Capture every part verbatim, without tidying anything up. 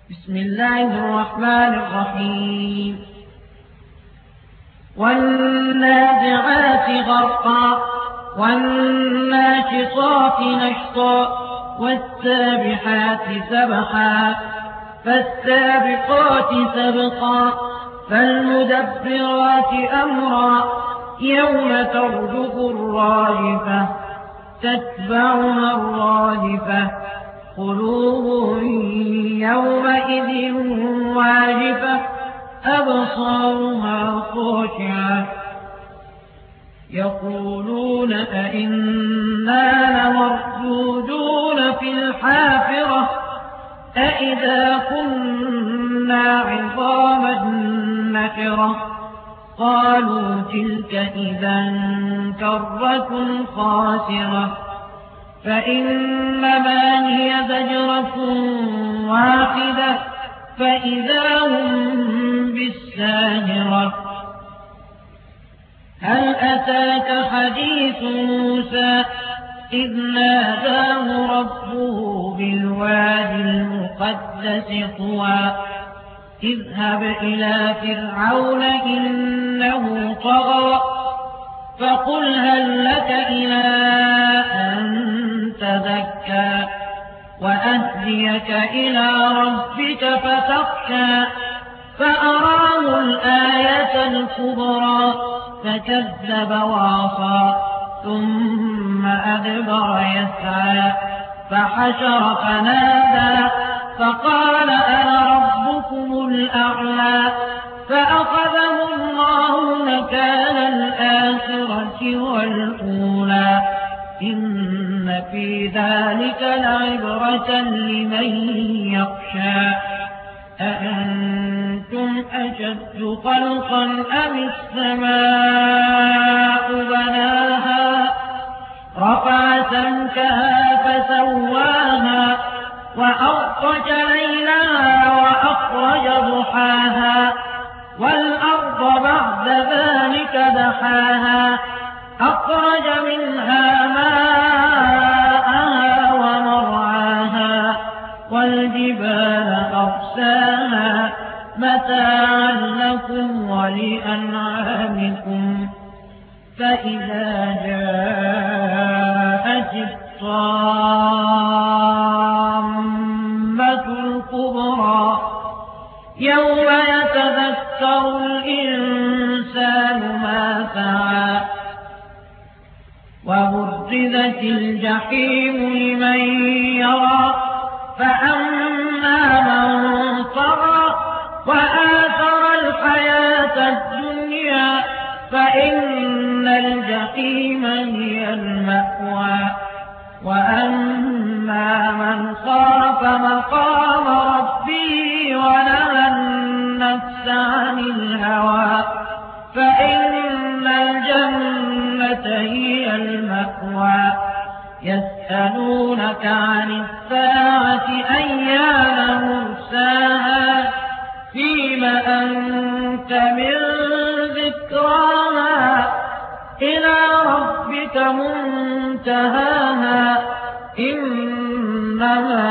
بسم الله الرحمن الرحيم والنازعات غرقا والناشطات نشطا والسابحات سبحا فالسابقات سبقا فالمدبرات أمرا يوم ترجف الراجفة تتبعها الرادفة قلوب يومئذ واجفة أبصارها خاشعة يقولون أئنا لمردودون في الحافرة أئذا كنا عظاما نخرة قالوا تلك إذا كرة خاسرة فإنما هي زجرة واحدة فإذا هم بالساهرة هل أتاك حديث موسى إذ ناداه ربه بالوادي المقدس طوى اذهب إلى فرعون إنه طغى فقل هل لك إلى أن تزكى وأهديك إلى ربك فتخشى فأراه الآية الكبرى فكذب وعصى ثم أدبر يسعى فحشر فنادى فقال أنا ربكم الأعلى فأخذه الله نكال الآخرة والأولى إن في ذلك لعبرة لمن يخشى أأنتم أشد خلقا أم السماء بناها رفع سمكها فسواها وأغطش ليلها وأخرج ضحاها والأرض بعد ذلك دحاها أخرج منها ماءها ومرعاها والجبال أرساها متاعا لكم ولأنعامكم فإذا جاءت الطامة الكبرى يوم يتذكر الإنسان ما سعى وبرزت الجحيم لمن يرى فأما من طغى وآثر الحياة الدنيا فإن الجحيم هي المأوى وأما من خاف مقام ربه ونهى النفس عن الهوى فإن الجنة هي المأوى يسألونك عن الساعة أيان مرساها فيم أنت من ذكراها إلى ربك منتهاها إنما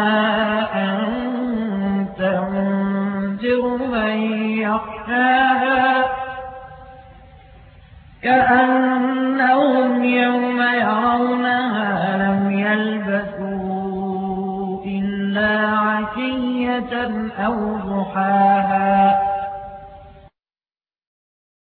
أنت منذر من يخشاها كأنهم يوم يرونها لم يلبثوا إلا عشية أو ضحاها